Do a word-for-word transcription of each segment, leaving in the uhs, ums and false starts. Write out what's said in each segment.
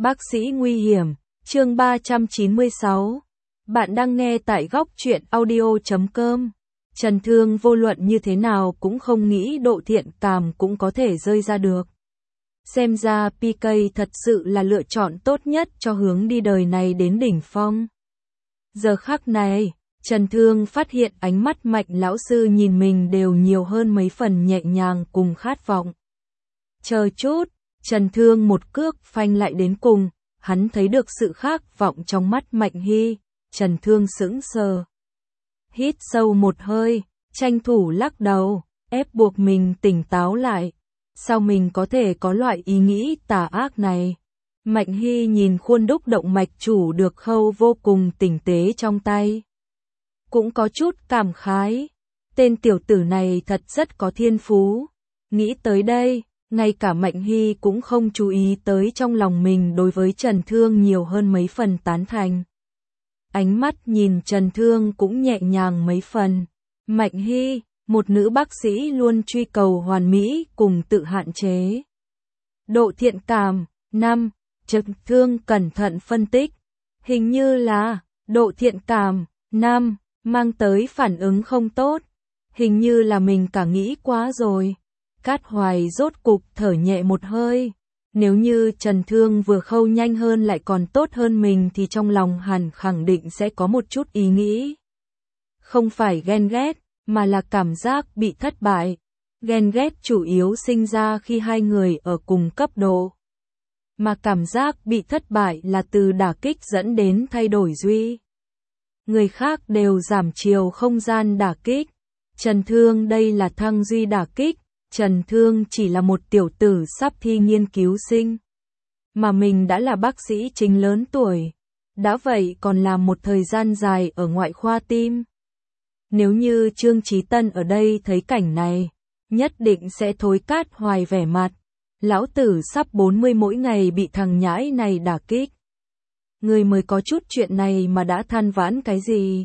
Bác sĩ nguy hiểm, chương ba trăm chín mươi sáu. Bạn đang nghe tại góc truyện audio chấm com. Trần Thương vô luận như thế nào cũng không nghĩ Độ Thiện Cảm cũng có thể rơi ra được. Xem ra pê ca thật sự là lựa chọn tốt nhất cho hướng đi đời này đến đỉnh phong. Giờ khắc này, Trần Thương phát hiện ánh mắt Mạnh lão sư nhìn mình đều nhiều hơn mấy phần nhẹ nhàng cùng khát vọng. Chờ chút, Trần Thương một cước phanh lại đến cùng, hắn thấy được sự khát vọng trong mắt Mạnh Hy, Trần Thương sững sờ. Hít sâu một hơi, tranh thủ lắc đầu, ép buộc mình tỉnh táo lại. Sao mình có thể có loại ý nghĩ tà ác này? Mạnh Hy nhìn khuôn đúc động mạch chủ được khâu vô cùng tinh tế trong tay. Cũng có chút cảm khái. Tên tiểu tử này thật rất có thiên phú. Nghĩ tới đây, ngay cả Mạnh Hy cũng không chú ý tới trong lòng mình đối với Trần Thương nhiều hơn mấy phần tán thành. Ánh mắt nhìn Trần Thương cũng nhẹ nhàng mấy phần. Mạnh Hy, một nữ bác sĩ luôn truy cầu hoàn mỹ cùng tự hạn chế. Độ thiện cảm, năm. Trần Thương cẩn thận phân tích. Hình như là, độ thiện cảm, năm, mang tới phản ứng không tốt. Hình như là mình cả nghĩ quá rồi. Cát Hoài rốt cục thở nhẹ một hơi. Nếu như Trần Thương vừa khâu nhanh hơn lại còn tốt hơn mình thì trong lòng hẳn khẳng định sẽ có một chút ý nghĩ. Không phải ghen ghét, mà là cảm giác bị thất bại. Ghen ghét chủ yếu sinh ra khi hai người ở cùng cấp độ. Mà cảm giác bị thất bại là từ đả kích dẫn đến thay đổi duy. Người khác đều giảm chiều không gian đả kích. Trần Thương đây là thăng duy đả kích. Trần Thương chỉ là một tiểu tử sắp thi nghiên cứu sinh. Mà mình đã là bác sĩ chính lớn tuổi. Đã vậy còn làm một thời gian dài ở ngoại khoa tim. Nếu như Trương Chí Tân ở đây thấy cảnh này, nhất định sẽ thối Cát Hoài vẻ mặt. Lão tử sắp bốn mươi mỗi ngày bị thằng nhãi này đả kích. Người mới có chút chuyện này mà đã than vãn cái gì?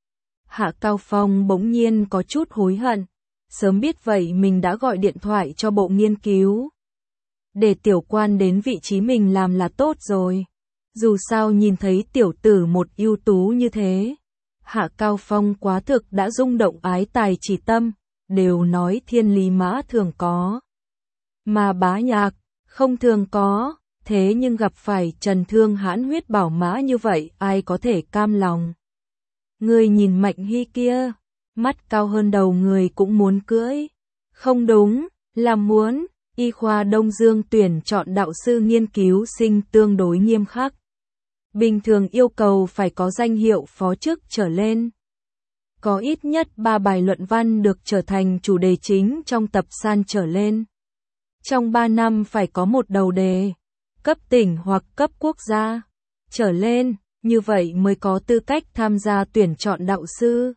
Hạ Cao Phong bỗng nhiên có chút hối hận. Sớm biết vậy mình đã gọi điện thoại cho bộ nghiên cứu. Để tiểu quan đến vị trí mình làm là tốt rồi. Dù sao nhìn thấy tiểu tử một ưu tú như thế. Hạ Cao Phong quá thực đã rung động ái tài chỉ tâm. Đều nói thiên lý mã thường có. Mà bá nhạc, không thường có. Thế nhưng gặp phải Trần Thương hãn huyết bảo mã như vậy ai có thể cam lòng. Người nhìn Mạnh Hy kia. Mắt cao hơn đầu người cũng muốn cưỡi. Không đúng, là muốn. Y khoa Đông Dương tuyển chọn đạo sư nghiên cứu sinh tương đối nghiêm khắc. Bình thường yêu cầu phải có danh hiệu phó chức trở lên. Có ít nhất ba bài luận văn được trở thành chủ đề chính trong tập san trở lên. Trong ba năm phải có một đầu đề, cấp tỉnh hoặc cấp quốc gia, trở lên, như vậy mới có tư cách tham gia tuyển chọn đạo sư.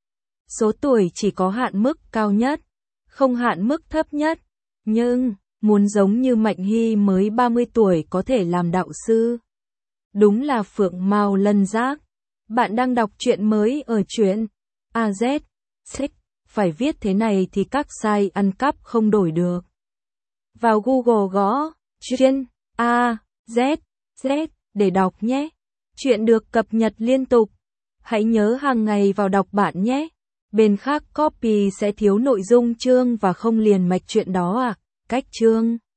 Số tuổi chỉ có hạn mức cao nhất, không hạn mức thấp nhất. Nhưng, muốn giống như Mạnh Hy mới ba mươi tuổi có thể làm đạo sư. Đúng là phượng mao lân giác. Bạn đang đọc truyện mới ở truyện a zét. Sách, phải viết thế này thì các site ăn cắp không đổi được. Vào Google gõ truyện a zét zét để đọc nhé. Truyện được cập nhật liên tục. Hãy nhớ hàng ngày vào đọc bạn nhé. Bên khác copy sẽ thiếu nội dung chương và không liền mạch chuyện đó à, cách chương.